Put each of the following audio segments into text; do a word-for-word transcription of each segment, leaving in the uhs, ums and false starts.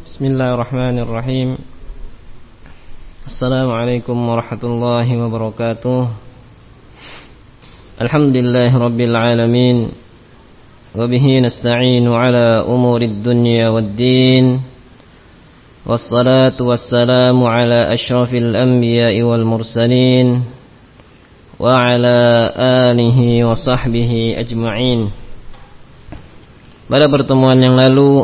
Bismillahirrahmanirrahim. Assalamualaikum warahmatullahi wabarakatuh. Alhamdulillahi rabbil alamin. Wa bihi nasta'inu ala umurid dunya waddin. Wassalatu wassalamu ala asyrafil anbiya'i wal mursalin wa ala alihi wa sahbihi ajma'in. Pada pertemuan yang lalu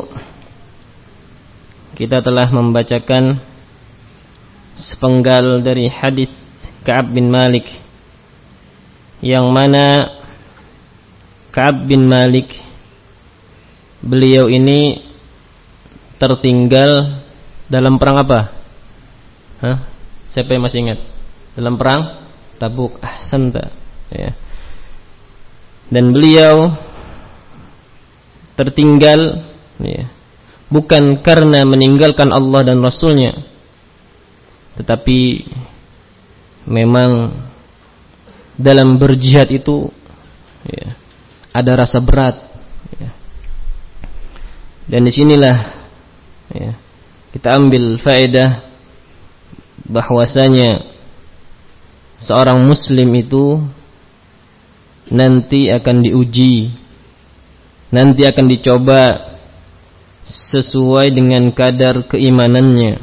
kita telah membacakan sepenggal dari hadis Ka'ab bin Malik, yang mana Ka'ab bin Malik beliau ini tertinggal dalam perang apa? Hah? Siapa yang masih ingat? Dalam perang Tabuk. Ahsanta, ya. Dan beliau tertinggal, ya, bukan karena meninggalkan Allah dan Rasulnya, tetapi memang dalam berjihad itu, ya, ada rasa berat, ya. Dan disinilah, ya, kita ambil faedah bahwasanya seorang muslim itu nanti akan diuji, nanti akan dicoba sesuai dengan kadar keimanannya.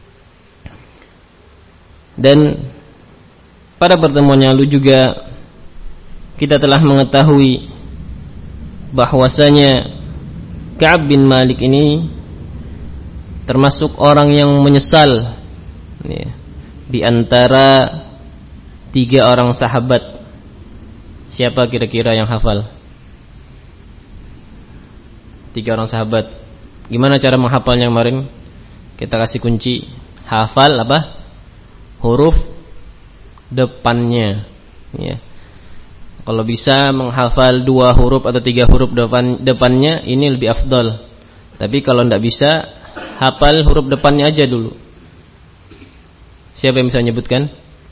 Dan pada pertemuan yang lalu juga kita telah mengetahui bahwasanya Ka'ab bin Malik ini termasuk orang yang menyesal, ya, di antara tiga orang sahabat. Siapa kira-kira yang hafal? Tiga orang sahabat. Gimana cara menghafalnya kemarin? Kita kasih kunci. Hafal apa? Huruf depannya, ya. Kalau bisa menghafal dua huruf atau tiga huruf depan depannya, ini lebih afdal. Tapi kalau tidak bisa, hafal huruf depannya aja dulu. Siapa yang bisa menyebutkan?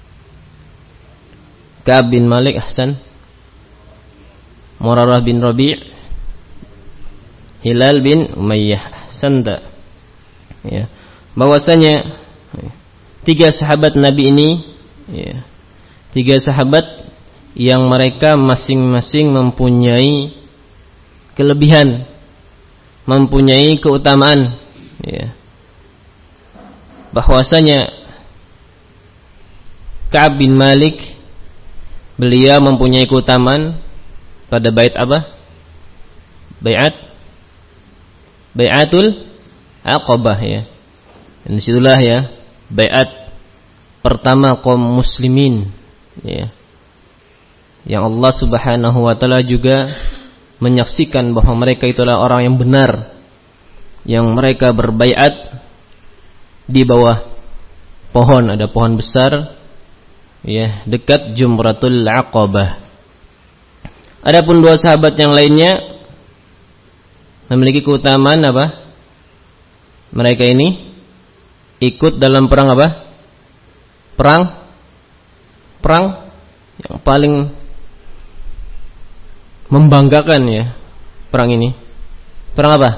Ka'ab bin Malik, ahsan. Murarah bin Rabi', Hilal bin Umayyah, ahsanta. Ya. Bahwasanya tiga sahabat Nabi ini, ya, tiga sahabat yang mereka masing-masing mempunyai kelebihan, mempunyai keutamaan, ya. Bahwasanya Ka'ab bin Malik, beliau mempunyai keutamaan pada bait apa? Bai'at Bai'atul Aqabah, ya. Dan disitulah, ya, bai'at pertama kaum muslimin, ya, yang Allah subhanahu wa ta'ala juga menyaksikan bahwa mereka itulah orang yang benar, yang mereka berbai'at di bawah pohon, ada pohon besar, ya, dekat Jumratul Aqabah. Adapun dua sahabat yang lainnya memiliki keutamaan apa? Mereka ini ikut dalam perang apa? Perang Perang yang paling membanggakan, ya, perang ini. Perang apa?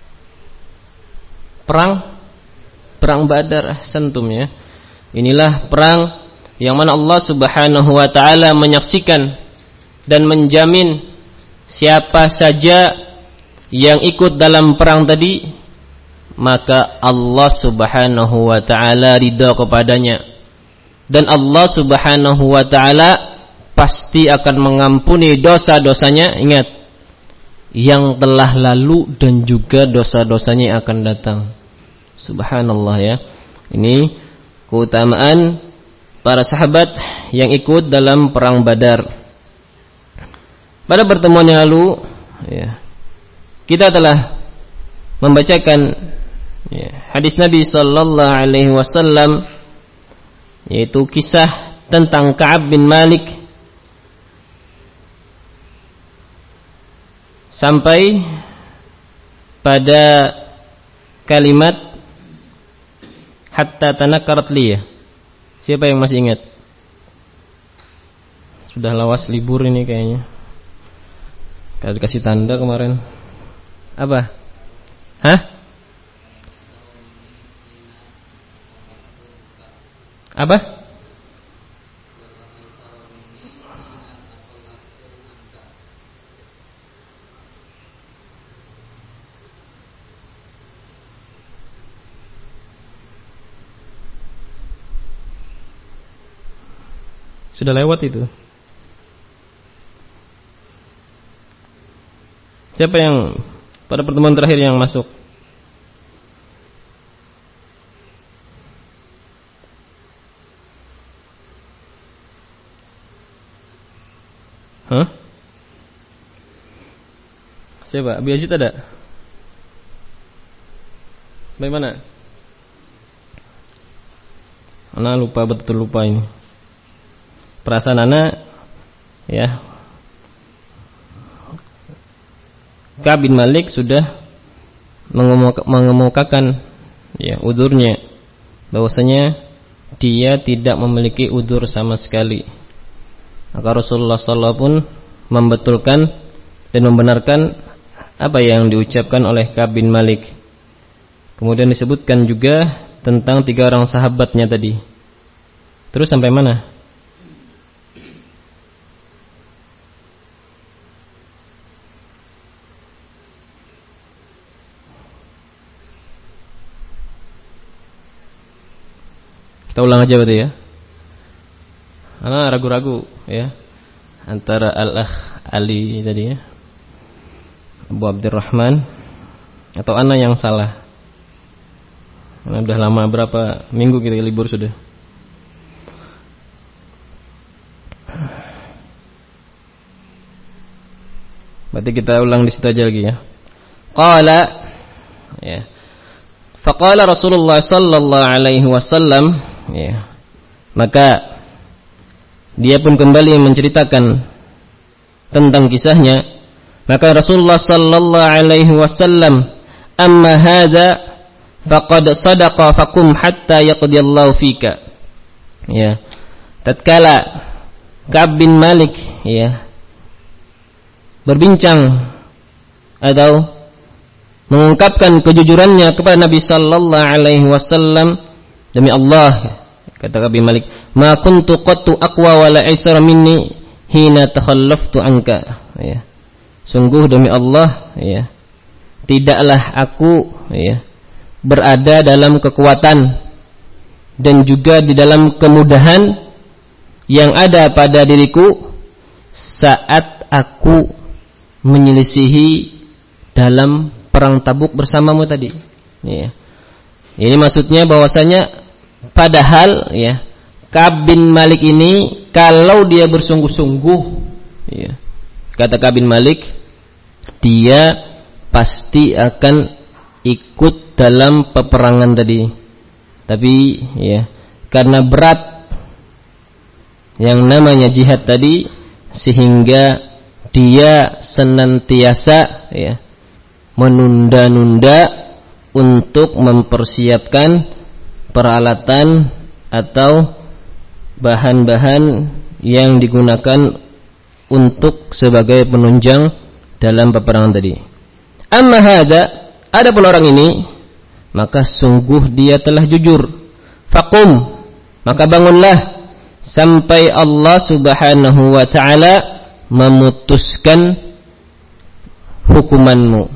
Perang Perang Badar, ahsantum, ya. Inilah perang yang mana Allah subhanahu wa ta'ala menyaksikan dan menjamin siapa saja yang ikut dalam perang tadi, maka Allah subhanahu wa ta'ala ridha kepadanya, dan Allah subhanahu wa ta'ala pasti akan mengampuni dosa-dosanya, ingat, yang telah lalu dan juga dosa-dosanya yang akan datang. Subhanallah, ya. Ini keutamaan para sahabat yang ikut dalam perang Badar. Pada pertemuan yang lalu, ya, kita telah membacakan, ya, hadis Nabi sallallahu alaihi wasallam, yaitu kisah tentang Ka'ab bin Malik sampai pada kalimat hatta tanakkarat li. Siapa yang masih ingat? Sudah lawas libur ini kayaknya. Kalau dikasih tanda kemarin. Apa? Hah? Apa? Sudah lewat itu. Siapa yang pada pertemuan terakhir yang masuk? Hah? Siapa? Abi Ajit ada? Bagaimana? Ana lupa, betul lupa ini. Perasaan ana ya, Ka'ab bin Malik sudah mengemukakan ya udurnya, bahwasanya dia tidak memiliki udur sama sekali. Maka Rasulullah shallallahu alaihi wasallam pun membetulkan dan membenarkan apa yang diucapkan oleh Ka'ab bin Malik. Kemudian disebutkan juga tentang tiga orang sahabatnya tadi. Terus sampai mana? Kita ulang aja berarti ya. Karena ragu-ragu ya antara Al-Akh Ali tadi ya, Abu Abdurrahman, atau ana yang salah. Karena udah lama, berapa minggu kita libur sudah. Berarti kita ulang di situ aja lagi ya. Qala ya. Faqala Rasulullah sallallahu alaihi wasallam ya. Maka dia pun kembali menceritakan tentang kisahnya. Maka Rasulullah sallallahu alaihi wasallam, amma hadza faqad sadaqa fakum hatta yaqdiyallahu fika. Ya. Tatkala Ka'ab bin Malik ya berbincang atau mengungkapkan kejujurannya kepada Nabi sallallahu alaihi wasallam, demi Allah kata Ka'ab bin Malik, ma kuntu qattu aqwa wala aisara minni hina takhallaftu anka ya. Sungguh demi Allah ya, tidaklah aku ya berada dalam kekuatan dan juga di dalam kemudahan yang ada pada diriku saat aku menyelisihi dalam perang Tabuk bersamamu tadi. Ya. Ini maksudnya bahwasanya padahal ya Ka'ab bin Malik ini kalau dia bersungguh-sungguh ya, kata Ka'ab bin Malik, dia pasti akan ikut dalam peperangan tadi. Tapi ya karena berat yang namanya jihad tadi, sehingga dia senantiasa ya menunda-nunda untuk mempersiapkan peralatan atau bahan-bahan yang digunakan untuk sebagai penunjang dalam peperangan tadi. Amma hadza, adapun orang ini, maka sungguh dia telah jujur. Faqum, maka bangunlah sampai Allah Subhanahu wa taala memutuskan hukumanmu.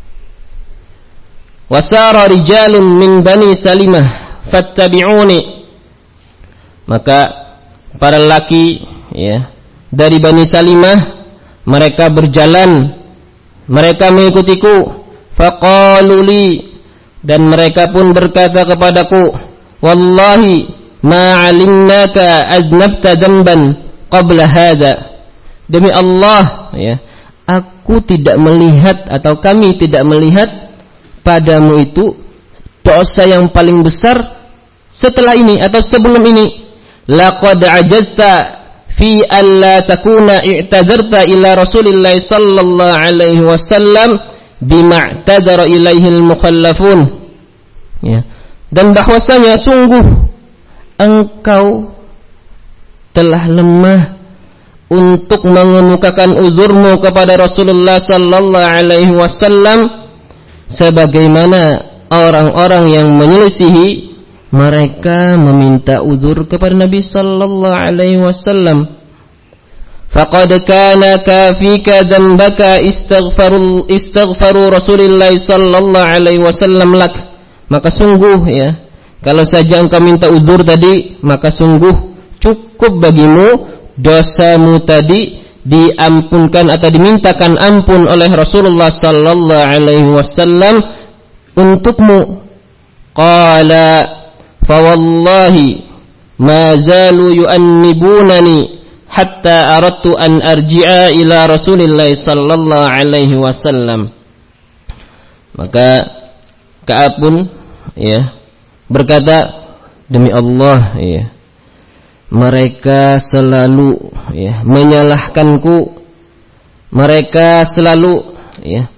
Wasara rijalun min bani Salimah fattabi'uni, maka para laki ya dari Bani Salimah mereka berjalan, mereka mengikutiku. Faqalu li, dan mereka pun berkata kepadaku, wallahi ma 'alimnaka aznabta dzamban qabla hadza. Demi Allah ya, aku tidak melihat atau kami tidak melihat padamu itu dosa yang paling besar setelah ini atau sebelum ini. Laqad ajazta fi alla takuna i'tadzarta ila Rasulillah sallallahu alaihi wasallam bima i'tadzara ilaihi al-mukhallafun. Ya. Dan bahwasanya sungguh engkau telah lemah untuk mengemukakan uzurmu kepada Rasulullah sallallahu alaihi wasallam sebagaimana orang-orang yang menyelisihi mereka meminta uzur kepada Nabi sallallahu alaihi wasallam. Faqad kana kafika dzambaka istaghfaru istaghfaru Rasulillah sallallahu alaihi wasallam lak. Maka sungguh ya, kalau saja engkau minta uzur tadi, maka sungguh cukup bagimu dosamu tadi diampunkan atau dimintakan ampun oleh Rasulullah sallallahu alaihi wasallam untukmu. Qala fa wallahi ma zalu yu'annibunani hatta aradtu an arji'a ila Rasulillah sallallahu alaihi wasallam. Maka Ka'ab pun ya berkata, demi Allah ya, mereka selalu ya menyalahkanku, mereka selalu ya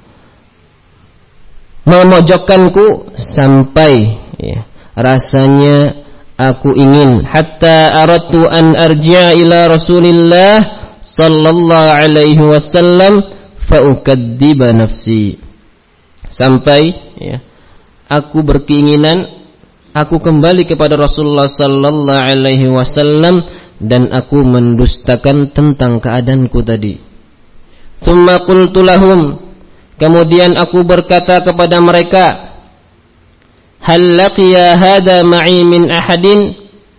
memojokkanku sampai ya rasanya aku ingin hatta aradtu an arji'a ila Rasulillah sallallahu alaihi wasallam fa ukadziba nafsi, sampai ya aku berkeinginan aku kembali kepada Rasulullah sallallahu alaihi wasallam dan aku mendustakan tentang keadaanku tadi. Tsumma qultu lahum, kemudian aku berkata kepada mereka, hal laqiya hadha ma'i min ahadin,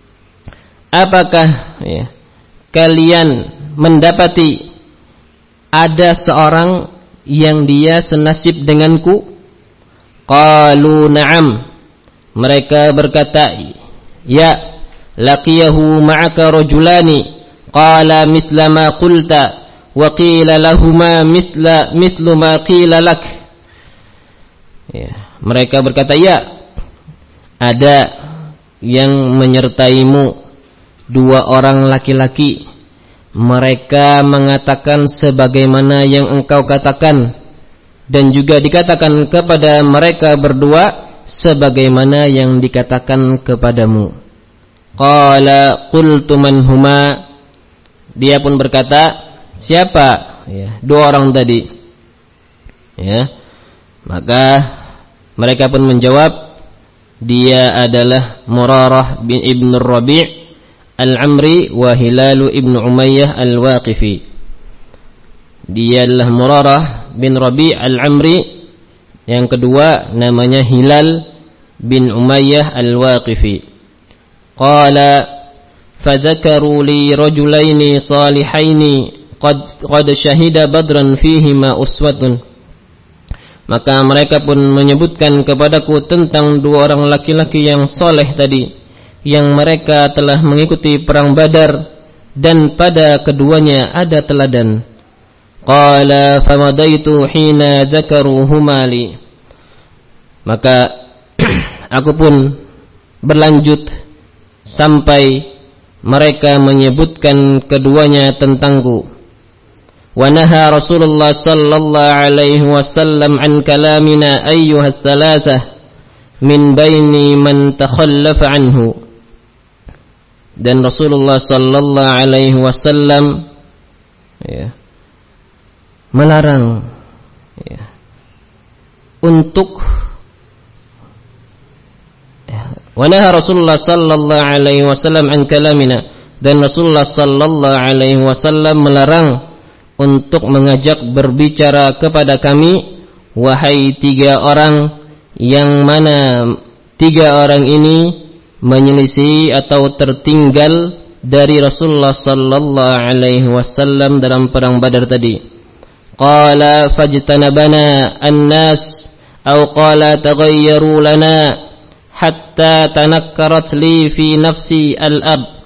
apakah ya, kalian mendapati ada seorang yang dia senasib denganku? Qalu na'am, mereka berkata, ya. Laqiyahu ma'aka rajulani qala mithla ma qulta wa qila lahuma mithla mithlu ma qila lak. Ya, mereka berkata, ya, ada yang menyertaimu dua orang laki-laki, mereka mengatakan sebagaimana yang engkau katakan, dan juga dikatakan kepada mereka berdua sebagaimana yang dikatakan kepadamu. Qala qultu man huma, dia pun berkata, siapa ya dua orang tadi? Ya, maka mereka pun menjawab, dia adalah Murarah bin Ibn Rabi' Al-Amri wa Hilal ibn Umayyah Al-Waqifi. Dia adalah Murarah bin Rabi' Al-Amri, yang kedua namanya Hilal bin Umayyah Al-Waqifi. Qala fadzakaru li rajulaini salihaini qad qad syahida badran fihima uswatun. Maka mereka pun menyebutkan kepadaku tentang dua orang laki-laki yang soleh tadi, yang mereka telah mengikuti perang Badar dan pada keduanya ada teladan. Qala famadaitu hina dzakaruhuma li. Maka aku pun berlanjut sampai mereka menyebutkan keduanya tentangku. Wa naha Rasulullah sallallahu alaihi wasallam an kalamina ayyuha thalathah min baini man takhallafa anhu. Dan Rasulullah sallallahu alaihi wasallam ya, melarang ya, untuk wa naha Rasulullah sallallahu alaihi wasallam an kalamina, dan Rasulullah sallallahu alaihi wasallam melarang untuk mengajak berbicara kepada kami, wahai tiga orang yang mana tiga orang ini menyelisih atau tertinggal dari Rasulullah sallallahu alaihi wasallam dalam perang Badar tadi. Qala fajtanabana an-nas aw qala taghayyaru lana hatta tanakkarat li fi nafsi al-ab.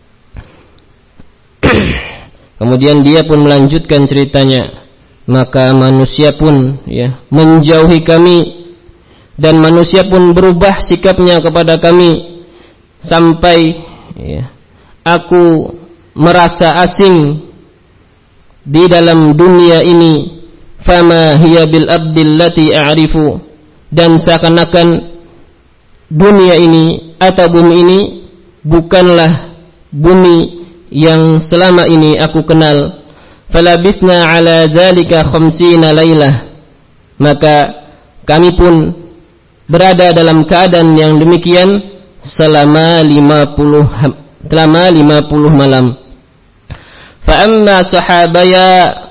Kemudian dia pun melanjutkan ceritanya, maka manusia pun ya menjauhi kami, dan manusia pun berubah sikapnya kepada kami sampai ya, aku merasa asing di dalam dunia ini. Fama hiya bil abdillati a'rifu, dan seakan-akan dunia ini atau bumi ini bukanlah bumi yang selama ini aku kenal. Falabisna ala dzalika khamsina lailah, maka kami pun berada dalam keadaan yang demikian selama lima puluh selama lima puluh malam. Fa amma sahabaya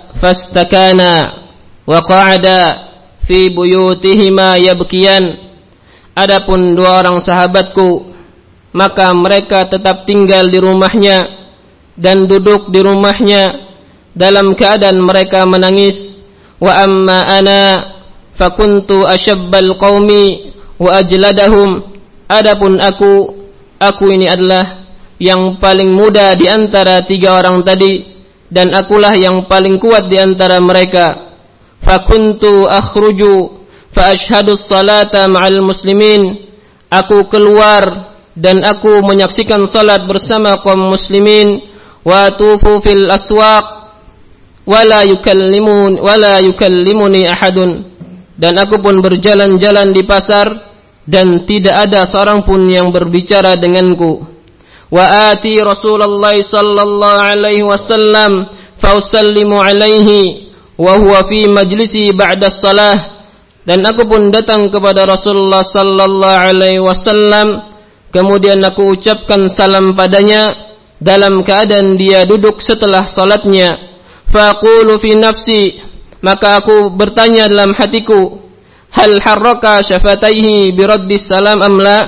fastakana wa qa'ada fi buyutihima yabkiyan. Adapun dua orang sahabatku, maka mereka tetap tinggal di rumahnya dan duduk di rumahnya dalam keadaan mereka menangis. Wa amma ana fakuntu asyabbal qaumi wa ajladahum. Adapun aku, aku ini adalah yang paling muda di antara tiga orang tadi, dan akulah yang paling kuat di antara mereka. Fakuntu akhruju fa ashhadu as-salata ma'al muslimin. Aku keluar dan aku menyaksikan salat bersama kaum muslimin. Wa tufu fil aswaq wala yukallimun wala yukallimuni ahadun. Dan aku pun berjalan-jalan di pasar dan tidak ada seorang pun yang berbicara denganku. Wa ati Rasulullah sallallahu alaihi wasallam fa usallimu alaihi wa huwa fi majlisi ba'da shalah. Dan aku pun datang kepada Rasulullah sallallahu alaihi wasallam, kemudian aku ucapkan salam padanya dalam keadaan dia duduk setelah salatnya. Faqulu fi nafsi, maka aku bertanya dalam hatiku, hal harraka syafataihi bi raddi salam am la?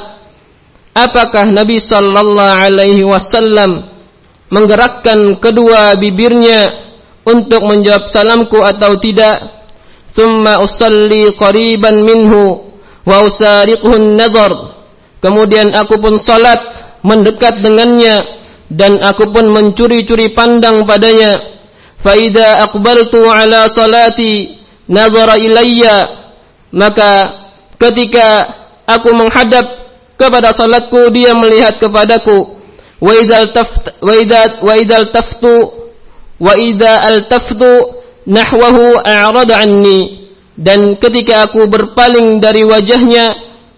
Apakah Nabi sallallahu alaihi wasallam menggerakkan kedua bibirnya untuk menjawab salamku atau tidak? Thumma usalli qariban minhu wa usariquhu an-nazar. Kemudian aku pun salat mendekat dengannya dan aku pun mencuri-curi pandang padanya. Fa idza aqbaltu ala salati nazara ilayya. Maka ketika aku menghadap kepada salatku, dia melihat kepadaku. Wa idza taft wa idza wa idza taftu wa idza altaftu nahwahu a'rada anni. Dan ketika aku berpaling dari wajahnya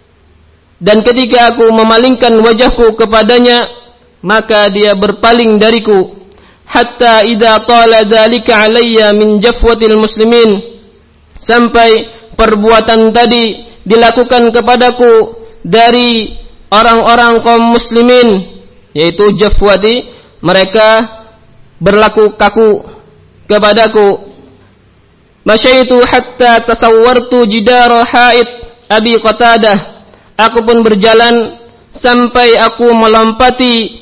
dan ketika aku memalingkan wajahku kepadanya, maka dia berpaling dariku. Hatta idza tala dzalika alayya min jafwatil muslimin. Sampai perbuatan tadi dilakukan kepadaku dari orang-orang kaum muslimin, yaitu jafwati, mereka berlaku kaku kepadaku. Masyaitu hatta tasawwartu jidara haid Abi Qatadah. Aku pun berjalan sampai aku melompati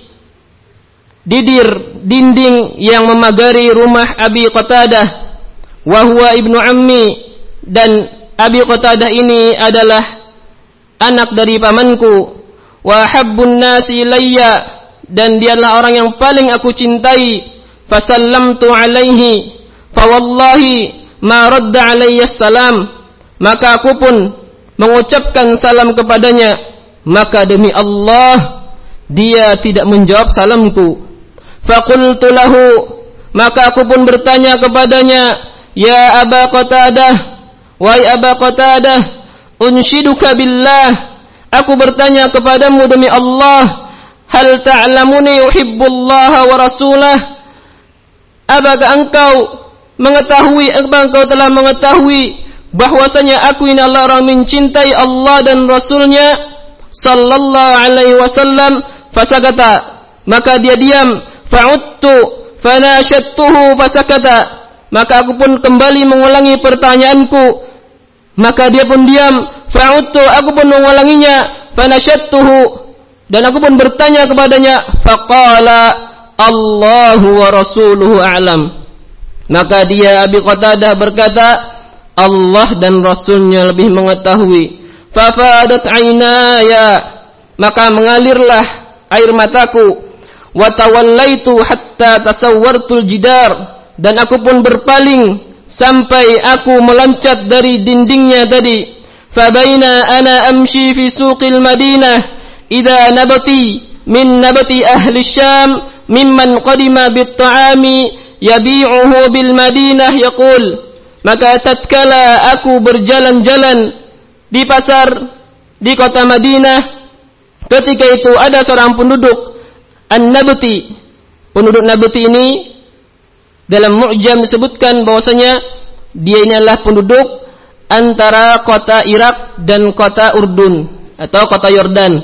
didir dinding yang memagari rumah Abi Qatadah. Wa huwa ibnu ammi, dan Abi Qatadah ini adalah anak dari pamanku. Wa habbun nasi ilayya, dan dia adalah orang yang paling aku cintai. Fasallamtu alaihi fa wallahi ma radda alayya salam. Maka aku pun mengucapkan salam kepadanya, maka demi Allah dia tidak menjawab salamku. Faqultu lahu, maka aku pun bertanya kepadanya, ya Aba Qatadah, wahai Aba Qatadah, unshiduka billah, aku bertanya kepadamu demi Allah, hal ta'lamuni uhibbullaha wa rasulah? Apakah engkau mengetahui, engkau telah mengetahui bahwasanya aku ini adalah orang mencintai Allah dan Rasulnya sallallahu alaihi wasallam? Fasakata, maka dia diam. Fa'udtu fanashattuhu fasakata, maka aku pun kembali mengulangi pertanyaanku, maka dia pun diam. Fa'udtu, aku pun mengulanginya. Fanashattuhu, dan aku pun bertanya kepadanya. Faqala Allahu wa rasuluhu a'lam. Maka dia Abi Qatadah berkata, Allah dan Rasulnya lebih mengetahui. Fafadat aynaya, maka mengalirlah air mataku. Wa tawallaitu hatta tasawwartul jidar, dan aku pun berpaling sampai aku meloncat dari dindingnya tadi. Fabaina ana amshi fi suqil Madinah idza nabati min nabati ahli Syam mimman qadima bit ta'ami yabi'uhu bil Madinah yaqul. Maka tatkala aku berjalan-jalan di pasar di kota Madinah, ketika itu ada seorang penduduk An-Nabti. Penduduk Nabti ini dalam Mu'jam disebutkan bahwasanya dia ini adalah penduduk antara kota Irak dan kota Urdun atau kota Yordan.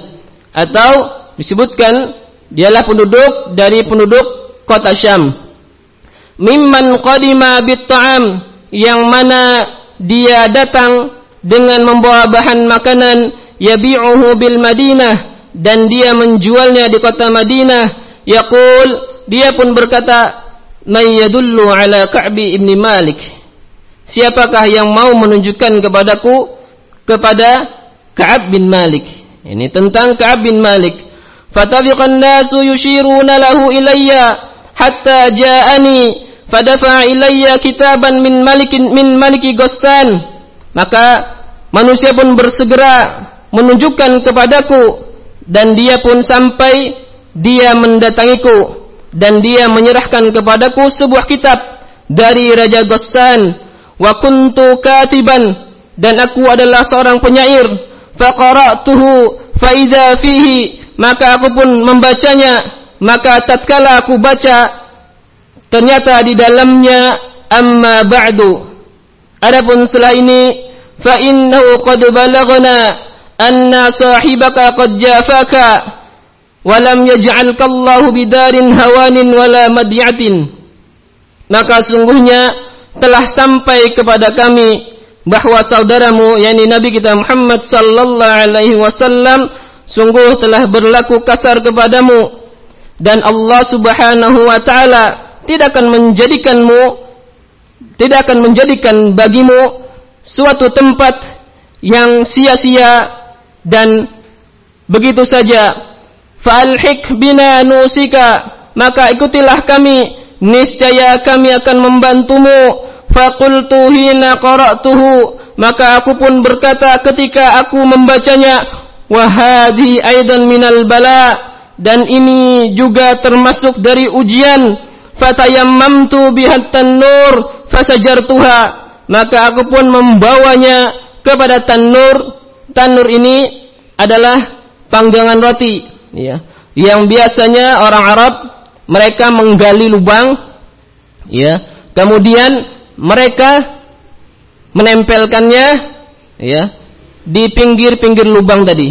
atau disebutkan dialah penduduk dari penduduk kota Syam. Mimman qadima bit-ta'am, yang mana dia datang dengan membawa bahan makanan, yabi'uhu bil Madinah, dan dia menjualnya di kota Madinah. Yaqul, dia pun berkata, may yadullu ala Ka'bi ibn Malik, siapakah yang mau menunjukkan kepadaku kepada Ka'ab bin Malik. Ini tentang Ka'ab bin Malik. Fatafiqan nasu yushiruna lahu ilayya hatta ja'ani fadafa ilayya kitaban min malikin min maliki Ghassan. Maka manusia pun bersegera menunjukkan kepadaku, dan dia pun sampai dia mendatangiku, dan dia menyerahkan kepadaku sebuah kitab dari Raja Ghassan. Wa kuntu katiban, dan aku adalah seorang penyair. Faqara'tuhu fa idza fihi, maka aku pun membacanya. Maka tatkala aku baca, ternyata di dalamnya amma ba'du, adapun setelah ini, fa innahu qad balaghana anna sahibaka qad jafaka wa lam yaj'alka Allahu bidarin hawanin wala madyatin. Maka sungguhnya telah sampai kepada kami bahwa saudaramu, yakni Nabi kita Muhammad sallallahu alaihi wasallam, sungguh telah berlaku kasar kepadamu, dan Allah Subhanahu wa taala tidak akan menjadikanmu tidak akan menjadikan bagimu suatu tempat yang sia-sia dan begitu saja. Fa'alhik bina nusika, maka ikutilah kami, niscaya kami akan membantumu. Faqultu hina qara'tuhu, maka aku pun berkata ketika aku membacanya, wa hadhi aidan minal bala, dan ini juga termasuk dari ujian. Fatayammamtu bihat tanur fasajartuha, maka aku pun membawanya kepada tanur. Tanur ini adalah panggangan roti, ya, yang biasanya orang Arab mereka menggali lubang, ya, kemudian mereka menempelkannya, ya, di pinggir-pinggir lubang tadi.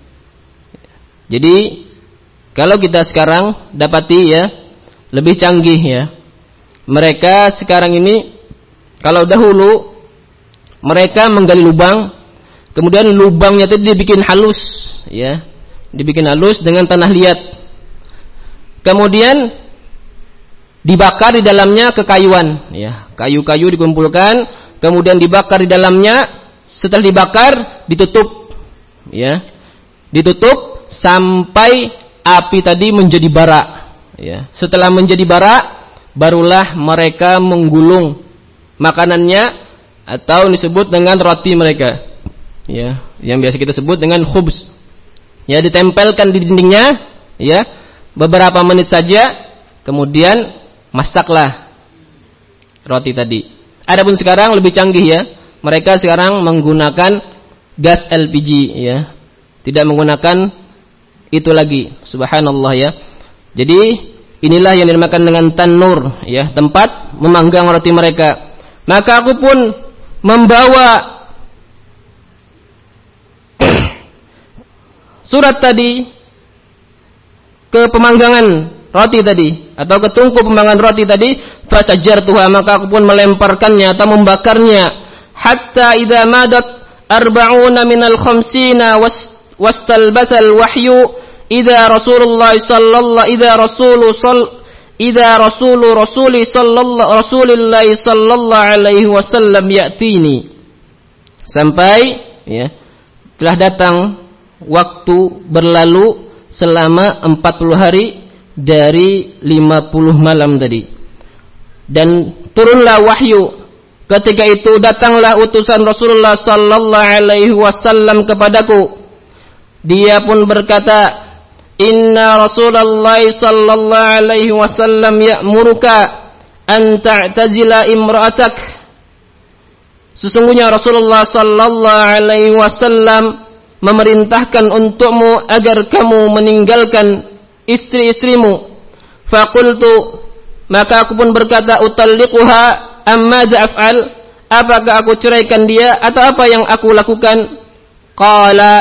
Jadi kalau kita sekarang dapati, ya, lebih canggih, ya. Mereka sekarang ini, kalau dahulu mereka menggali lubang, kemudian lubangnya itu dibikin halus, ya, dibikin halus dengan tanah liat. Kemudian dibakar di dalamnya kekayuan, ya, kayu-kayu dikumpulkan, kemudian dibakar di dalamnya. Setelah dibakar ditutup, ya, ditutup sampai api tadi menjadi bara. Ya, setelah menjadi bara, barulah mereka menggulung makanannya, atau disebut dengan roti mereka, ya, yang biasa kita sebut dengan khubz. Ya, ditempelkan di dindingnya, ya, beberapa menit saja, kemudian masaklah roti tadi. Adapun sekarang lebih canggih, ya, mereka sekarang menggunakan gas L P G, ya, tidak menggunakan itu lagi. Subhanallah, ya. Jadi inilah yang dinamakan dengan tanur, ya, tempat memanggang roti mereka. Maka aku pun membawa surat tadi ke pemanggangan roti tadi, atau ke tungku pemanggangan roti tadi. Fasajartuha, maka aku pun melemparkannya atau membakarnya. Hatta idza madat arba'una minal khamsina wastalbatal wahyu idza Rasulullah sallallahu idza Rasulu sall idza Rasulu Rasuli sallallahu Rasulillah sallallahu alaihi wasallam ya'tini, sampai, ya, telah datang waktu berlalu selama empat puluh hari dari lima puluh malam tadi, dan turunlah wahyu. Ketika itu datanglah utusan Rasulullah sallallahu alaihi wasallam kepadaku. Dia pun berkata, inna Rasulullah sallallahu alaihi wasallam ya'muruka an ta'tazila imra'atak. Sesungguhnya Rasulullah sallallahu alaihi wasallam memerintahkan untukmu agar kamu meninggalkan istri-istrimu. Faqultu, maka aku pun berkata, utalliquha amma af'al, apakah aku ceraikan dia atau apa yang aku lakukan? Qala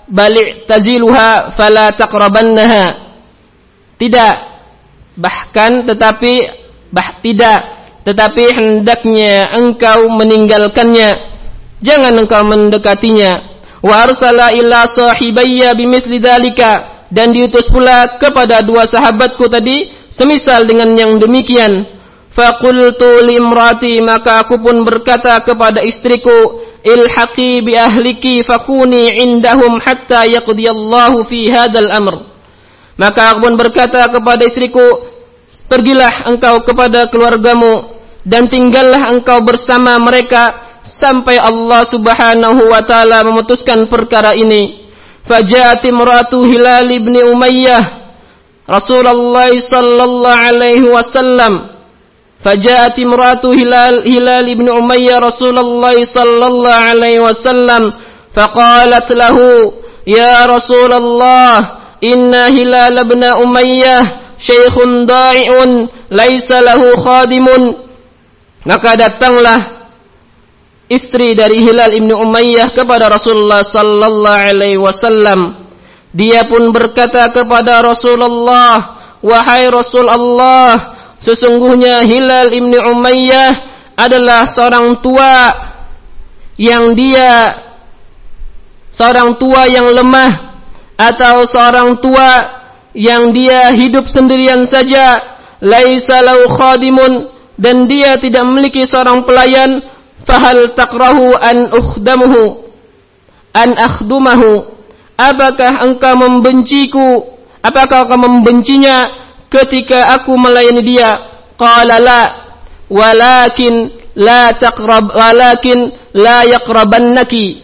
bali' taziluha fala taqrabannaha. Tidak, bahkan tetapi bah tidak, tetapi hendaknya engkau meninggalkannya, jangan engkau mendekatinya. Wa arsala ila sahibayya bimithli dzalika, dan diutus pula kepada dua sahabatku tadi semisal dengan yang demikian. Faqultu limrati, maka aku pun berkata kepada istriku, ilhaqi bi ahliki fakuni indahum hatta yaqdiyallahu fi hadzal amr. Maka aku pun berkata kepada istriku, pergilah engkau kepada keluargamu dan tinggallah engkau bersama mereka sampai Allah Subhanahu wa taala memutuskan perkara ini. Faja'at imratu Hilal ibn Umayyah Rasulullah sallallahu alaihi wasallam. Faja'at imratu Hilal Hilal ibn Umayyah Rasulullah sallallahu alaihi wasallam faqalat lahu, ya Rasulullah, inna Hilal ibn Umayyah syaikhun da'i'un laisa lahu khadimun. Maka datanglah istri dari Hilal ibn Umayyah kepada Rasulullah sallallahu alaihi wasallam. Dia pun berkata kepada Rasulullah, wahai Rasulullah, sesungguhnya Hilal ibn Umayyah adalah seorang tua yang dia seorang tua yang lemah, atau seorang tua yang dia hidup sendirian saja, laisa lahu khadimun, dan dia tidak memiliki seorang pelayan. Fahal takrahu an ukhdamuhu an akhdumahu, apakah engkau membenciku, apakah engkau membencinya ketika aku melayani dia? Qala la, walakin la taqrab walakin la yaqrabannaki.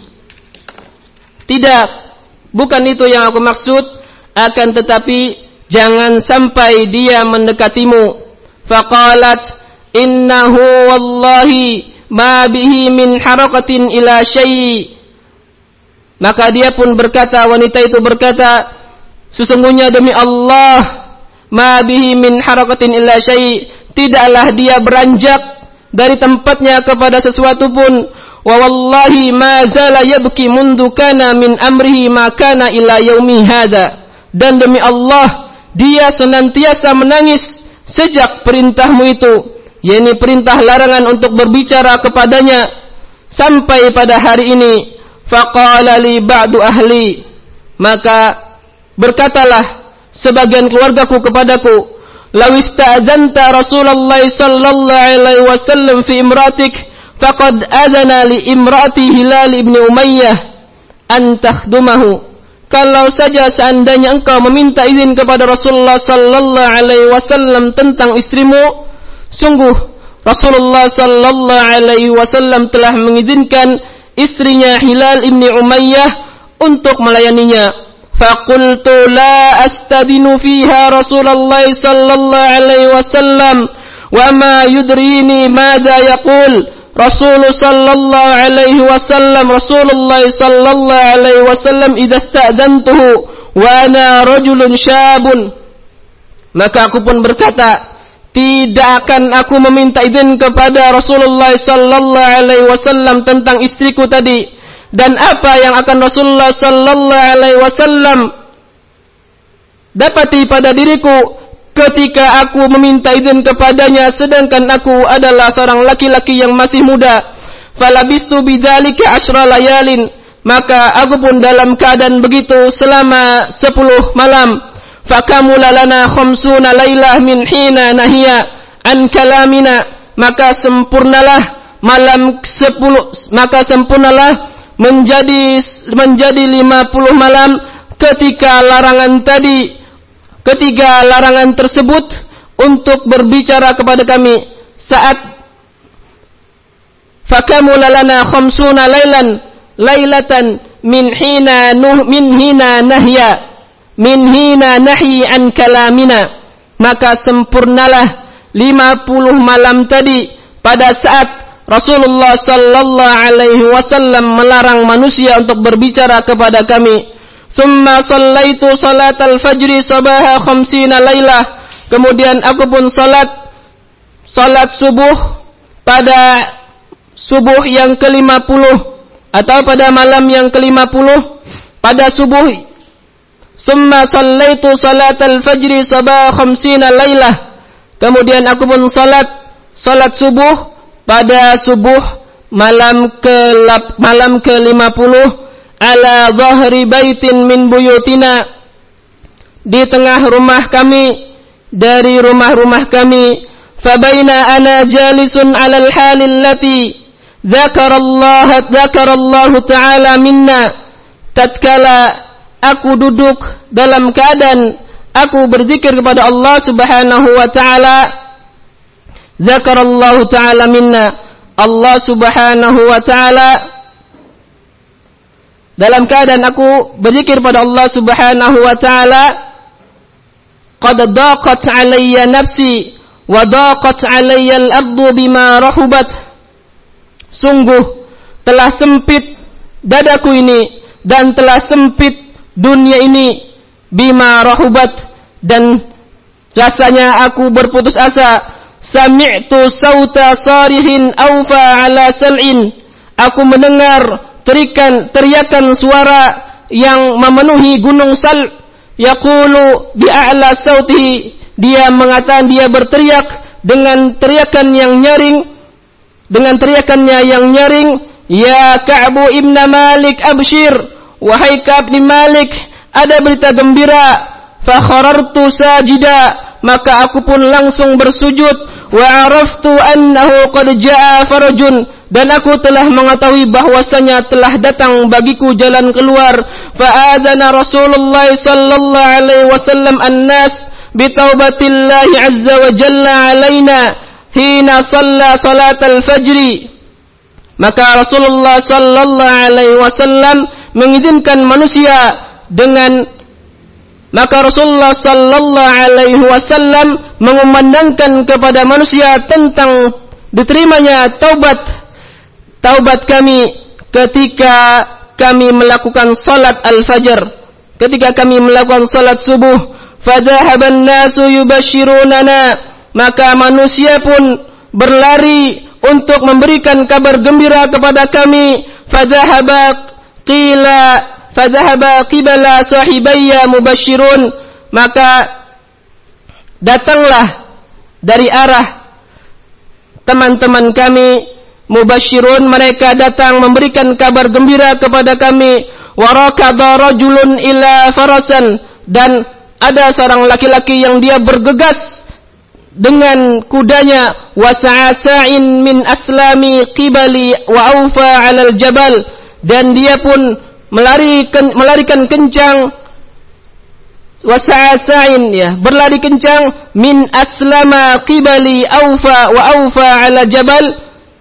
Tidak, bukan itu yang aku maksud, akan tetapi jangan sampai dia mendekatimu. Faqalat innahu wallahi ma bihi min harakatin ila syai'. Maka dia pun berkata, wanita itu berkata, sesungguhnya demi Allah, ma bihi min harakatin ila syai', tidaklah dia beranjak dari tempatnya kepada sesuatu pun. Wa wallahi ma zala yabki mundu kana min amrihi ma kana ila yaumi hadza. Dan demi Allah, dia senantiasa menangis sejak perintahmu itu, yakni perintah larangan untuk berbicara kepadanya, sampai pada hari ini. Faqala li ba'du ahli, maka berkatalah sebagian keluargaku kepadaku, law ista'dzanta Rasulullah sallallahu alaihi wasallam fi imratik faqad adzana li imrati Hilal ibn Umayyah an takhdumahu. Kalau saja seandainya engkau meminta izin kepada Rasulullah sallallahu alaihi wasallam tentang istrimu, sungguh Rasulullah sallallahu alaihi wasallam telah mengizinkan istrinya Hilal ibn Umayyah untuk melayaninya. Faqultu la astadinu fiha Rasulullah sallallahu alaihi wasallam wa ma yudrini madza yaqul Rasul sallallahu alaihi wasallam Rasulullah sallallahu alaihi wasallam idza sta'dantuhu wa ana rajulun syabun. Maka aku pun berkata, tidak akan aku meminta izin kepada Rasulullah sallallahu alaihi wasallam tentang istriku tadi, dan apa yang akan Rasulullah sallallahu alaihi wasallam dapati pada diriku ketika aku meminta izin kepadanya sedangkan aku adalah seorang laki-laki yang masih muda. Falabistu bidzalika asyra layalin, maka aku pun dalam keadaan begitu selama sepuluh malam. Fakamula lana khamsuna lailah min hina nahiya an kalamina, maka sempurnalah malam sepuluh, maka sempurnalah menjadi menjadi lima puluh malam ketika larangan tadi, ketika larangan tersebut untuk berbicara kepada kami. Saat fakamula lana khamsuna lailan lailatan min hina nuh min hina nahya min hina nahi an kalamina, maka sempurnalah lima puluh malam tadi pada saat Rasulullah sallallahu alaihi wasallam melarang manusia untuk berbicara kepada kami. Thumma sallaitu salatal fajri sabaha khamsina lailah, kemudian aku pun salat salat subuh pada subuh yang ke lima puluh atau pada malam yang ke lima puluh. pada subuh. Summa sallaitu salatal fajri sabah khamsina lailah. Kemudian aku pun salat salat subuh pada subuh malam ke malam ke lima puluh ala dhahri baitin min buyutina, di tengah rumah kami dari rumah-rumah kami. Fabaina ana jalisun ala al-hal allati dzakara Allah dzakara Allah taala minna, tatkala aku duduk dalam keadaan aku berzikir kepada Allah Subhanahu wa taala, dzakara Allah taala minna, Allah Subhanahu wa taala dalam keadaan aku berzikir pada Allah Subhanahu wa taala, qad daqat alayya nafsi wa daqat alayya al-ardu bima rahubat, sungguh telah sempit dadaku ini dan telah sempit dunia ini, bima rahubat, dan rasanya aku berputus asa. Sami'tu sauta sarihin awfa ala sal'in, aku mendengar terikan teriakan suara yang memenuhi gunung Sal. Yaqulu bi'a'la sautihi, dia mengatakan, dia berteriak dengan teriakan yang nyaring, dengan teriakannya yang nyaring, ya Ka'bu ibn Malik abshir, wahai Ka'b bin Malik, ada berita gembira. Fa kharartu sajida, maka aku pun langsung bersujud. Wa araftu annahu qad jaa farajun, dan aku telah mengetahui bahwasanya telah datang bagiku jalan keluar. Fa adzana Rasulullah sallallahu alaihi wasallam an-nas bitawbatillahi azza wa jalla alaina hina shalla salatal fajri, maka Rasulullah sallallahu alaihi wasallam mengizinkan manusia dengan maka Rasulullah sallallahu alaihi wasallam mengumandangkan kepada manusia tentang diterimanya taubat taubat kami ketika kami melakukan salat al-fajr, ketika kami melakukan salat subuh. Fadhahaban nasu yubashirunana, maka manusia pun berlari untuk memberikan kabar gembira kepada kami. Fadhahaba qila fadhahaba qibala sahibayya mubashirun, maka datanglah dari arah teman-teman kami mubashirun, mereka datang memberikan kabar gembira kepada kami. Warakada rajulun ila farasan, dan ada seorang laki-laki yang dia bergegas dengan kudanya. Wasa'asa'in min aslami qibali wa aufa 'alal jabal, dan dia pun melari melarikan kencang. Wasa'asa'in, ya, berlari kencang, min aslama qibali aufa wa aufa 'ala jabal,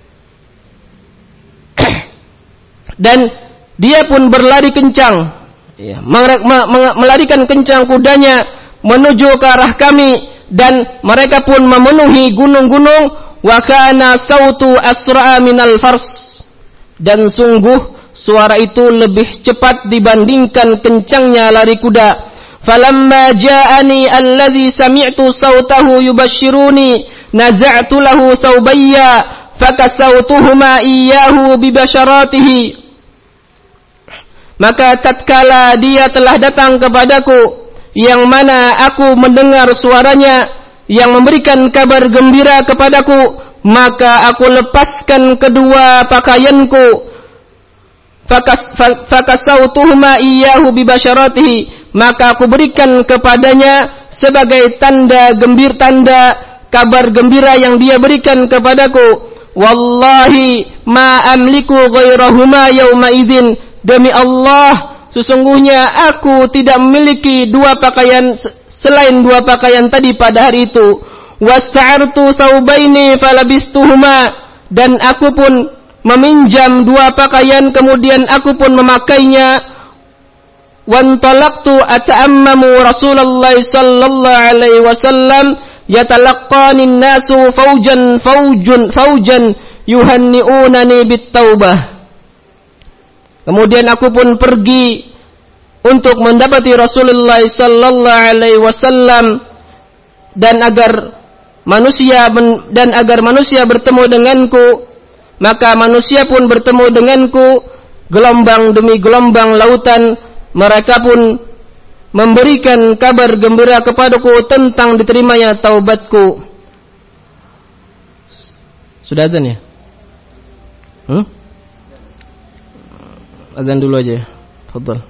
dan dia pun berlari kencang, ya, melarikan kencang kudanya menuju ke arah kami, dan mereka pun memenuhi gunung-gunung. Wa kana sautu asra'a minal fars, dan sungguh suara itu lebih cepat dibandingkan kencangnya lari kuda. Falamma ja'ani alladhi sami'tu sautahu yubashiruni naza'tu lahu saubayya fakasautuhuma iyyahu bibasharatihi, maka tatkala dia telah datang kepadaku, yang mana aku mendengar suaranya yang memberikan kabar gembira kepadaku, maka aku lepaskan kedua pakaianku. Fakasautuhuma iyyahu bibasharatihi, maka aku berikan kepadanya sebagai tanda gembira, tanda kabar gembira yang dia berikan kepadaku. Wallahi ma amliku ghairahuma yawma idzin, demi Allah, sesungguhnya aku tidak memiliki dua pakaian selain dua pakaian tadi pada hari itu. Wasta'artu saubaini falabistuhuma, dan aku pun meminjam dua pakaian, kemudian aku pun memakainya. Wantalaqtu ata'ammamu Rasulullah sallallahu alaihi wasallam yatalaqqani an-nasu faujan faujun faujan yuhanni'unani bit-taubah. Kemudian aku pun pergi untuk mendapati Rasulullah sallallahu alaihi wasallam, dan agar manusia dan agar manusia bertemu denganku, maka manusia pun bertemu denganku. Gelombang demi gelombang lautan mereka pun memberikan kabar gembira kepadaku tentang diterimanya taubatku. Sudah adzan ya? Hmm? Adzan dulu aja. Tafadhal.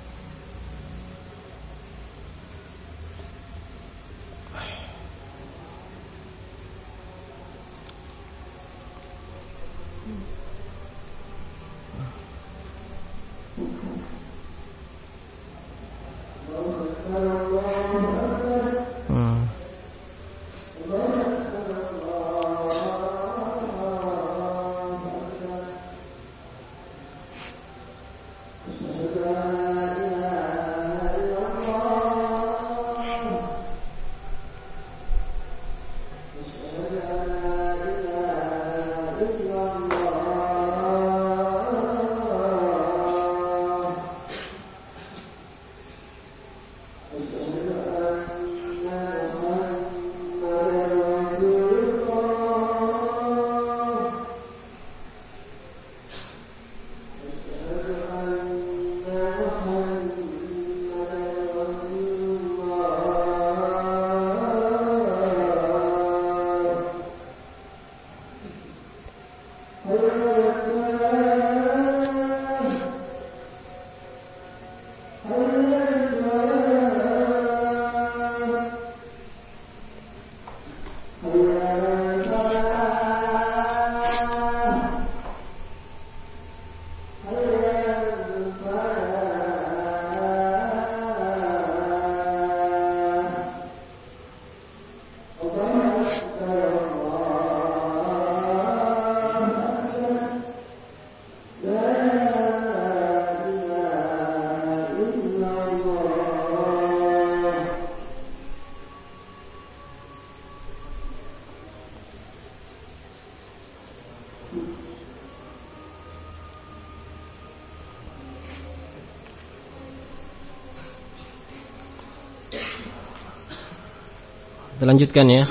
Kita lanjutkan ya.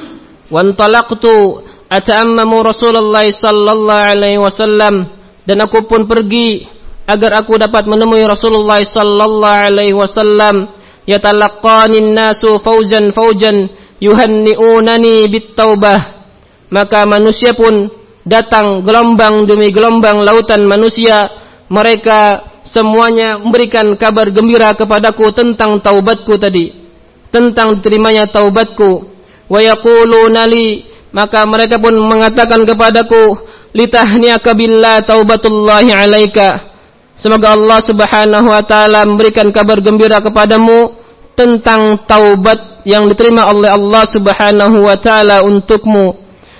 Wantalaqtu ata'ammamu Rasulullah sallallahu alaihi wasallam, dan aku pun pergi agar aku dapat menemui Rasulullah sallallahu alaihi wasallam. Yatalaqqanin nasu faujan faujan yuhanni'unani bit-taubah. Maka manusia pun datang gelombang demi gelombang lautan manusia, mereka semuanya memberikan kabar gembira kepadaku tentang taubatku tadi, tentang diterimanya taubatku. Wa yaquluna li, maka mereka pun mengatakan kepadaku, litahniyaka billah taubatullahi alaika, semoga Allah Subhanahu wa taala memberikan kabar gembira kepadamu tentang taubat yang diterima oleh Allah Subhanahu wa taala untukmu.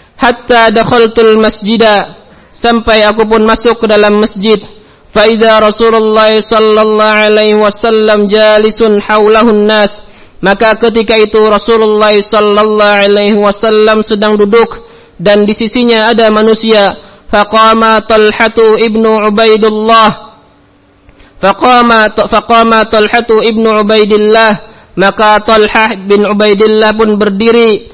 Hatta dakhaltul masjidah, sampai aku pun masuk ke dalam masjid. Fa idza Rasulullah sallallahu alaihi wasallam jalisun haulahun nas, maka ketika itu Rasulullah sallallahu alaihi wasallam sedang duduk dan di sisinya ada manusia. Faqama Talhatu ibnu Ubaidillah. Faqama faqama Talhatu ibnu Ubaidillah, maka Talhah bin Ubaidillah pun berdiri.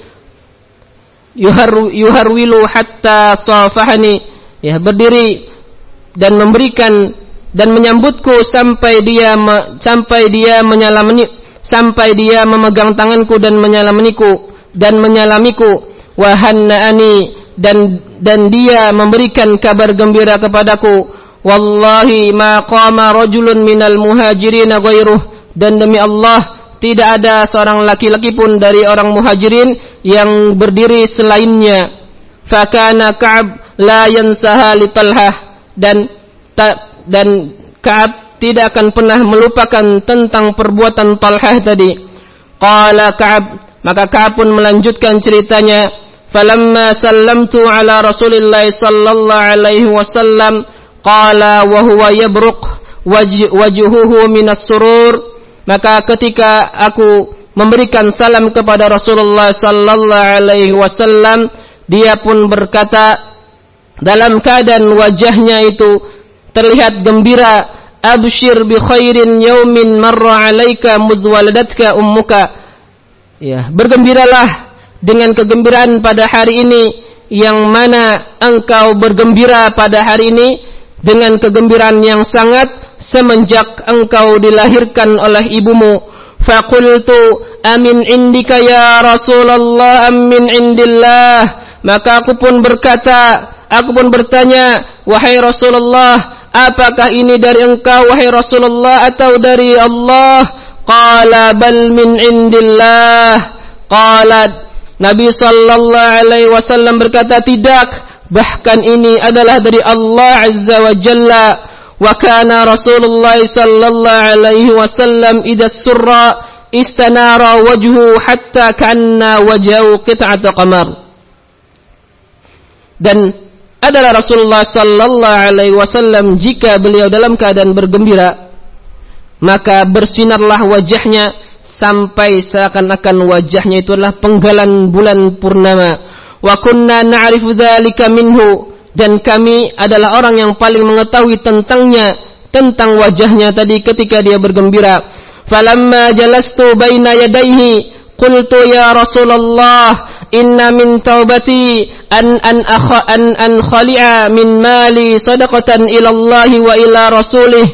Yuhar yuharwilu hatta safahani, ya, berdiri dan memberikan dan menyambutku sampai dia sampai dia menyalamani sampai dia memegang tanganku dan menyalamaniku dan menyalamiku. Wahanna'ani, dan dan dia memberikan kabar gembira kepadaku. Wallahi ma qama rajulun minal muhajirin ghairuh, dan demi Allah tidak ada seorang laki-laki pun dari orang muhajirin yang berdiri selainnya. Fakana Ka'ab la yansaha li Talhah, dan ta, dan Ka'ab tidak akan pernah melupakan tentang perbuatan Talhah tadi. Qala Ka'ab, maka Ka'ab pun melanjutkan ceritanya. Falamma sallamtu ala Rasulillah sallallahu alaihi wasallam qala wa huwa yabruq waj, wajhuhu minas surur, maka ketika aku memberikan salam kepada Rasulullah sallallahu alaihi wasallam, dia pun berkata dalam keadaan wajahnya itu terlihat gembira, abshir bi khairin yaumin marra alaika mudh waladatka ummuka, ya, bergembiralah dengan kegembiraan pada hari ini, yang mana engkau bergembira pada hari ini dengan kegembiraan yang sangat semenjak engkau dilahirkan oleh ibumu. Faqultu amin indika ya Rasulullah am min indillah. Maka aku pun berkata, aku pun bertanya, wahai Rasulullah, apakah ini dari engkau wahai Rasulullah atau dari Allah? Qala bal min indillah. Qalat, Nabi sallallahu alaihi wasallam berkata, tidak, bahkan ini adalah dari Allah azza wa jalla. Wa kana Rasulullah sallallahu alaihi wasallam idza surra istanara wajhu hatta kanna wajhu qit'atu qamar. Dan adalah Rasulullah sallallahu alaihi wasallam jika beliau dalam keadaan bergembira, maka bersinarlah wajahnya sampai seakan-akan wajahnya itu adalah penggalan bulan purnama. Wa kunna na'rifu dzalika minhu, dan kami adalah orang yang paling mengetahui tentangnya, tentang wajahnya tadi ketika dia bergembira. Falamma jalastu baina yadayhi qultu ya Rasulullah inna min taubati an an akha an an khali'a min mali sadaqatan ila Allah wa ila rasulih.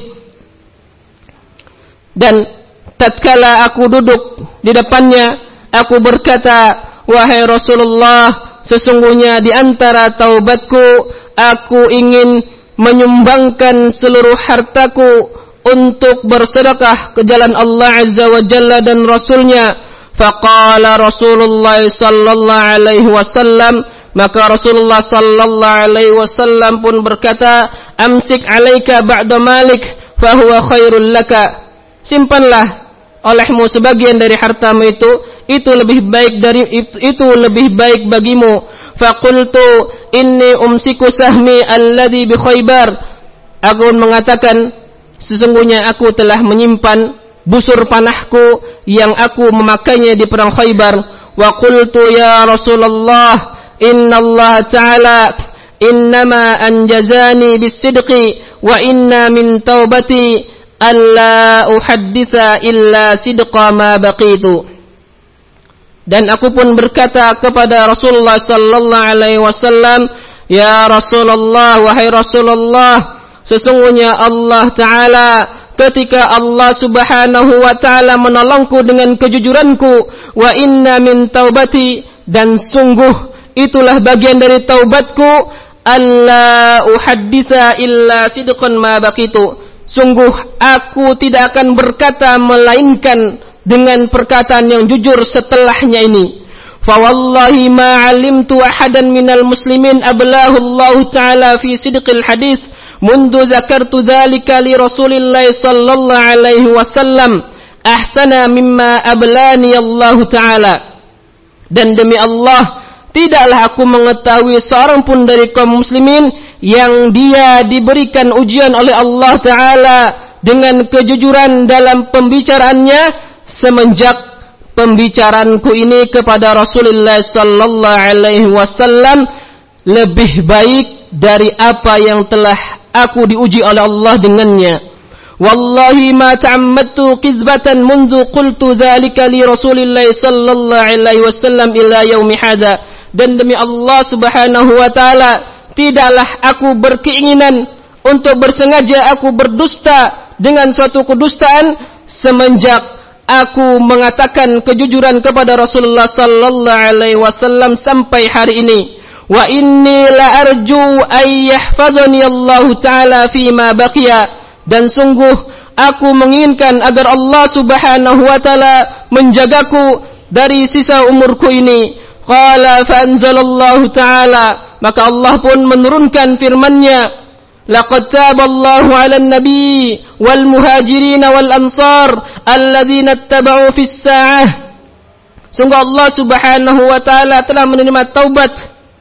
Dan tatkala aku duduk di depannya, aku berkata, wahai Rasulullah, sesungguhnya di antara taubatku, aku ingin menyumbangkan seluruh hartaku untuk bersedekah ke jalan Allah Azza wa Jalla dan Rasulnya. Faqala Rasulullah sallallahu alaihi wasallam, maka Rasulullah sallallahu alaihi wasallam pun berkata, amsik alaika ba'da malik fahuwa khairul laka. Simpanlah olehmu sebagian dari hartamu itu, itu lebih baik dari itu, itu lebih baik bagimu. Faqultu inni umsiku sahmi alladhi bi Khaybar. Aku mengatakan, sesungguhnya aku telah menyimpan busur panahku yang aku memakainya di perang Khaybar. Wa qultu ya Rasulullah inna Allah ta'ala innama anjazani bis-sidqi wa inna min taubati alla uhadditha illa sidqa ma baqitu. Dan aku pun berkata kepada Rasulullah sallallahu alaihi wasallam, ya Rasulullah, wahai Rasulullah, sesungguhnya Allah Ta'ala, ketika Allah Subhanahu wa Ta'ala menolongku dengan kejujuranku, wa inna min taubati, dan sungguh itulah bagian dari taubatku, alla uhadditha illa sidqan ma baqitu. Sungguh aku tidak akan berkata melainkan dengan perkataan yang jujur setelahnya ini. Fa wallahi ma 'alimtu ahadan minal muslimin ablahu Allah Ta'ala fi sidqil hadits mundu dzakartu dzalika li Rasulillah sallallahu alaihi wasallam ahsana mimma ablani Allah Ta'ala. Dan demi Allah, tidaklah aku mengetahui seorang pun dari kaum muslimin yang dia diberikan ujian oleh Allah Ta'ala dengan kejujuran dalam pembicaraannya semenjak pembicaraanku ini kepada Rasulullah sallallahu alaihi wasallam lebih baik dari apa yang telah aku diuji oleh Allah dengannya. Wallahi ma ta'ammadtu kizbatan mundu qultu dzalika li Rasulillah sallallahu alaihi wasallam ila yaumi hadza. Dan demi Allah Subhanahu wa Ta'ala, tidaklah aku berkeinginan untuk bersengaja aku berdusta dengan suatu kedustaan semenjak aku mengatakan kejujuran kepada Rasulullah sallallahu alaihi wasallam sampai hari ini. Wa inni la arju ay yahfazani Allah Ta'ala fi ma baqiya. Dan sungguh aku menginginkan agar Allah Subhanahu wa Ta'ala menjagaku dari sisa umurku ini. Qala fa anzalallahu ta'ala, maka Allah pun menurunkan firman-Nya, laqad taballahu 'alan nabi wal muhajirin wal ansar alladzina ittaba'u fis sa'ah. Sungguh Allah Subhanahu wa Ta'ala telah menerima taubat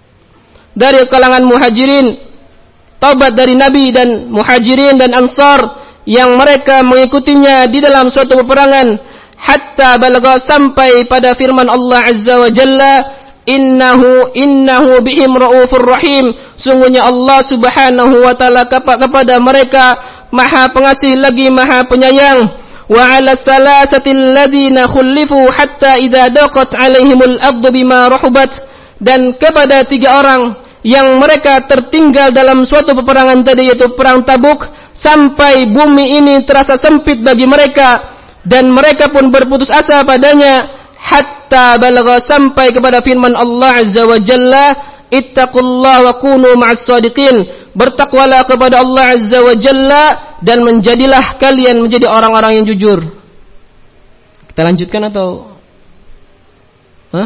dari kalangan muhajirin, taubat dari nabi dan muhajirin dan ansar yang mereka mengikutinya di dalam suatu peperangan, hatta balagha, sampai pada firman Allah Azza wa Jalla, innahu innahu bihim raufur rahim. Sungguhnya Allah Subhanahu wa Ta'ala kepada mereka Maha Pengasih lagi Maha Penyayang. Wa 'ala thalathati alladziina khulifu hatta idza daqat 'alaihimul ardu bima rahubat. Dan kepada tiga orang yang mereka tertinggal dalam suatu peperangan tadi, yaitu perang Tabuk, sampai bumi ini terasa sempit bagi mereka dan mereka pun berputus asa padanya, hatta balagha, sampai kepada firman Allah Azza wa Jalla, ittaqullaha wa kunu ma'as shadiqin, bertakwalah kepada Allah Azza wa Jalla dan menjadilah kalian menjadi orang-orang yang jujur. Kita lanjutkan atau Hah?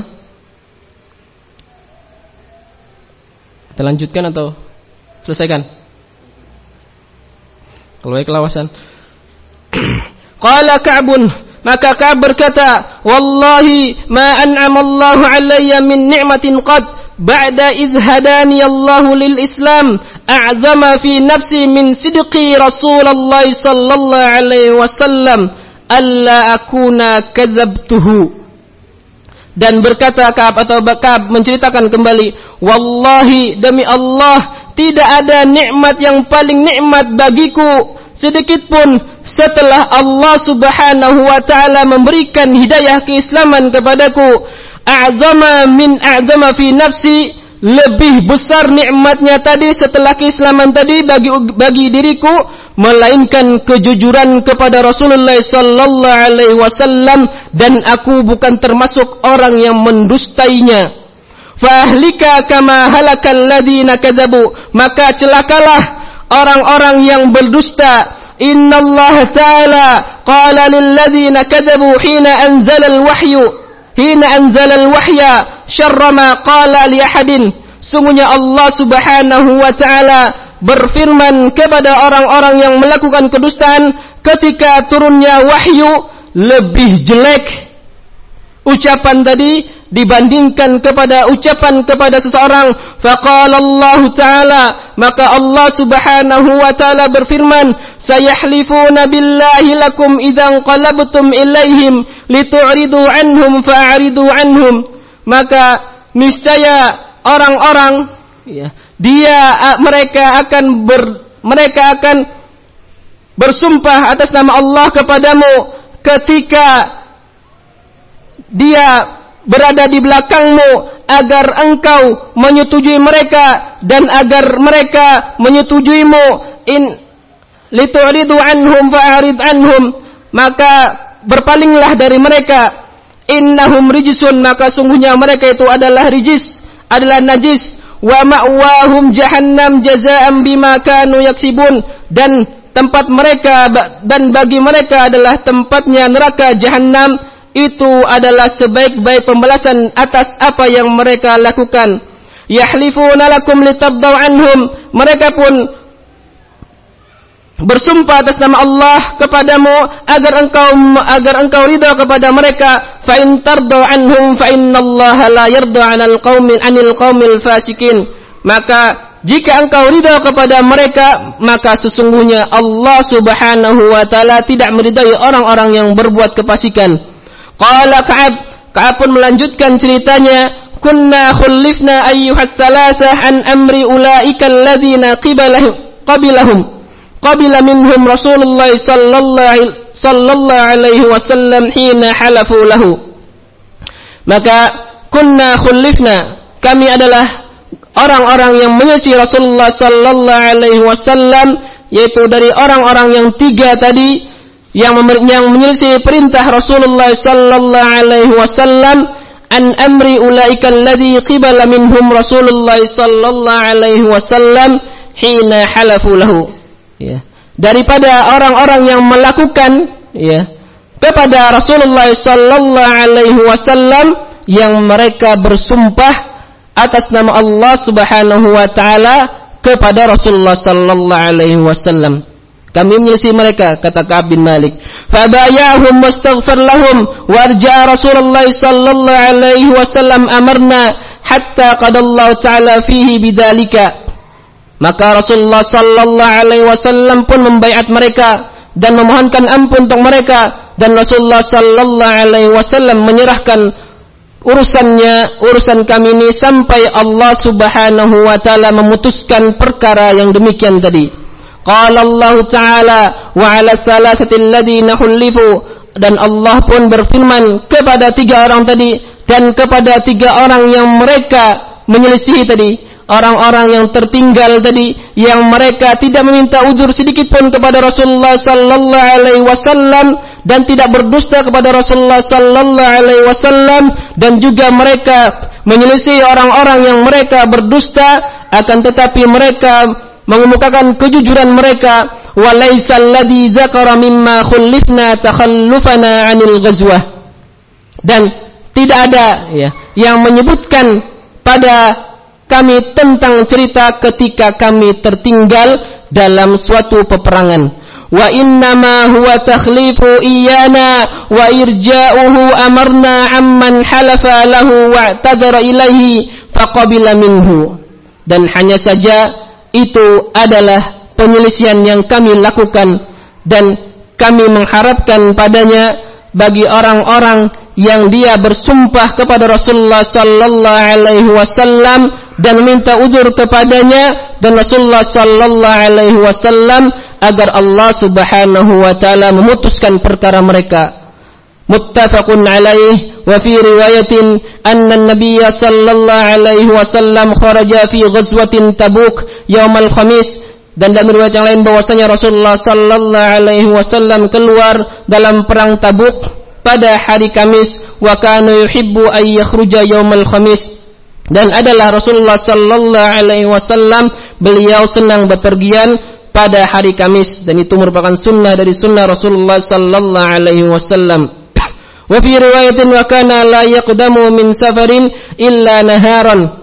Kita lanjutkan atau selesaikan? Kalau baik kelawasan. Qala Ka'bun, maka Ka'b berkata, wallahi ma an'ama Allahu alayya min ni'matin qad ba'da idh hadani Allahu lil Islam a'zama fi nafsi min sidqi Rasulullah sallallahu alaihi wasallam alla akuna kadzabtuhu. Dan berkata Ka'b atau Ka'b menceritakan kembali, wallahi, demi Allah, tidak ada nikmat yang paling nikmat bagiku sedikit pun setelah Allah Subhanahu wa taala memberikan hidayah keislaman kepadaku. A'zama min a'zama fi nafsi, lebih besar nikmatnya tadi setelah keislaman tadi bagi bagi diriku, melainkan kejujuran kepada Rasulullah sallallahu alaihi wasallam, dan aku bukan termasuk orang yang mendustainya. Fahlika kama halakal ladina kadzabu, maka celakalah orang-orang yang berdusta. Innallaha ta'ala qala lil ladzina kadzabu hina anzala al-wahyu hina anzala al-wahya syarra ma qala li ahadin. Sungguhnya Allah Subhanahu wa taala berfirman kepada orang-orang yang melakukan kedustaan ketika turunnya wahyu, lebih jelek ucapan tadi dibandingkan kepada ucapan kepada seseorang. Faqala Allah Ta'ala, maka Allah Subhanahu wa taala berfirman, sayahlifuna billahi lakum idzan qalabtum ilaihim litu'ridu anhum fa'ridu anhum. Maka niscaya orang-orang, ya, dia mereka akan ber, mereka akan bersumpah atas nama Allah kepadamu ketika dia berada di belakangmu agar engkau menyetujui mereka dan agar mereka menyetujuimu. In litu'ridu anhum fa'rid anhum, maka berpalinglah dari mereka. Innahum rijsun, maka sungguhnya mereka itu adalah rijis, adalah najis. Wa ma'wahum jahannam jazaa'an bima kanu yaksibun, dan tempat mereka dan bagi mereka adalah tempatnya neraka jahannam. Itu adalah sebaik-baik pembalasan atas apa yang mereka lakukan. Yahlifuna lakum litardau anhum, mereka pun bersumpah atas nama Allah kepadamu agar engkau agar engkau ridha kepada mereka. Fa in tardau anhum fa innallaha la yarda 'anil qaumil 'anil qaumil fasikin. Maka jika engkau ridha kepada mereka, maka sesungguhnya Allah Subhanahu wa taala tidak meridai orang-orang yang berbuat kefasikan. Qala Ka'ab, Ka'ab pun melanjutkan ceritanya, kunna khullifna ayyuhat thalathah an amri ulaika alladhina qibalahum qabilahum qabila minhum Rasulullah sallallahu sallallahu alaihi wasallam hina halafu lahu. Maka kunna khullifna, kami adalah orang-orang yang menyisi Rasulullah sallallahu alaihi wasallam, yaitu dari orang-orang yang tiga tadi yang yang menyelisih perintah Rasulullah sallallahu alaihi wasallam, an amri ulaika alladhi qibala minhum Rasulullah sallallahu alaihi wasallam hina halafu lahu, ya, daripada orang-orang yang melakukan, ya, kepada Rasulullah sallallahu alaihi wasallam yang mereka bersumpah atas nama Allah Subhanahu wa taala kepada Rasulullah sallallahu alaihi wasallam. Kami menyelisih mereka, kata Ka'ab bin Malik. Fabayahum wastaghfar lahum warja'a Rasulullah sallallahu alaihi wasallam amarna hatta qadallahu ta'ala fihi bidzalika. Maka Rasulullah sallallahu alaihi wasallam pun membaiat mereka dan memohonkan ampun untuk mereka, dan Rasulullah sallallahu alaihi wasallam menyerahkan urusannya, urusan kami ini sampai Allah Subhanahu wa taala memutuskan perkara yang demikian tadi. Qala Allah Ta'ala wa 'ala thalathati alladhina khulifu, dan Allah pun berfirman kepada tiga orang tadi dan kepada tiga orang yang mereka menyelisihi tadi. orang-orang yang tertinggal tadi, yang mereka tidak meminta uzur sedikit pun kepada Rasulullah sallallahu alaihi wasallam dan tidak berdusta kepada Rasulullah sallallahu alaihi wasallam, dan juga mereka menyelisih orang-orang yang mereka berdusta, akan tetapi mereka mengemukakan kejujuran mereka. Walaisal ladzi dzakara mimma khullifna takhallufana 'anil ghazwah, dan tidak ada ya yang menyebutkan pada kami tentang cerita ketika kami tertinggal dalam suatu peperangan. Wa innama huwa takhlifu iyana wa irja'uhu amarna amman halafa lahu wa'tadara ilaihi faqabila minhu. Dan hanya saja itu adalah penyelisihan yang kami lakukan, dan kami mengharapkan padanya bagi orang-orang yang dia bersumpah kepada Rasulullah sallallahu alaihi wasallam dan minta uzur kepadanya, dan Rasulullah sallallahu alaihi wasallam agar Allah Subhanahu wa taala memutuskan perkara mereka. Muttafaqun alaih. Wa fi riwayatin anna an-nabiy sallallahu alaihi wasallam kharaja fi ghazwatin Tabuk yaumal khamis, dan dalam riwayat yang lain bahwasanya Rasulullah sallallahu alaihi wasallam keluar dalam perang Tabuk pada hari Kamis. Wa kana yuhibbu ay yakhruja yaumal khamis, dan adalah Rasulullah sallallahu alaihi wasallam beliau senang bepergian pada hari Kamis, dan itu merupakan sunnah dari sunnah Rasulullah sallallahu alaihi wasallam. Wa fi riwayatin wa kana la yaqdamu min safarin illa naharan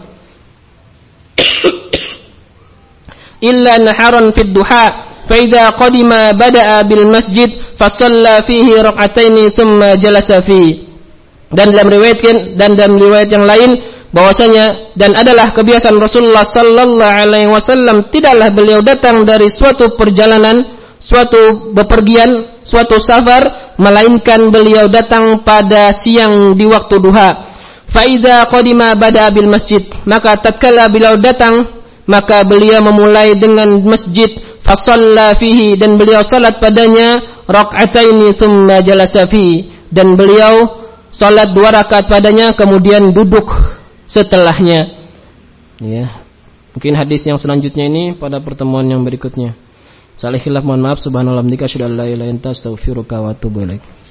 illa naharan fi duha fa idza qadima bada'a bil masjid fa shalla fihi rak'ataini thumma jalasa fi. Dan dalam riwayat dan dalam riwayat yang lain bahwasanya, dan adalah kebiasaan Rasulullah sallallahu alaihi wasallam, tidaklah beliau datang dari suatu perjalanan, suatu bepergian, suatu safar, melainkan beliau datang pada siang di waktu duha. Fa idza qadima bada bil masjid, maka tatkala beliau datang, maka beliau memulai dengan masjid. Fa shalla fihi, dan beliau salat padanya rak'ataini thumma jalasa fi, dan beliau salat dua rakaat padanya kemudian duduk setelahnya. Ya. Mungkin hadis yang selanjutnya ini pada pertemuan yang berikutnya. Salah khilaf mohon maaf. Subhanallah, hamdika asyhadu an la ilaha illa anta astaghfiruka wa atubu ilaik.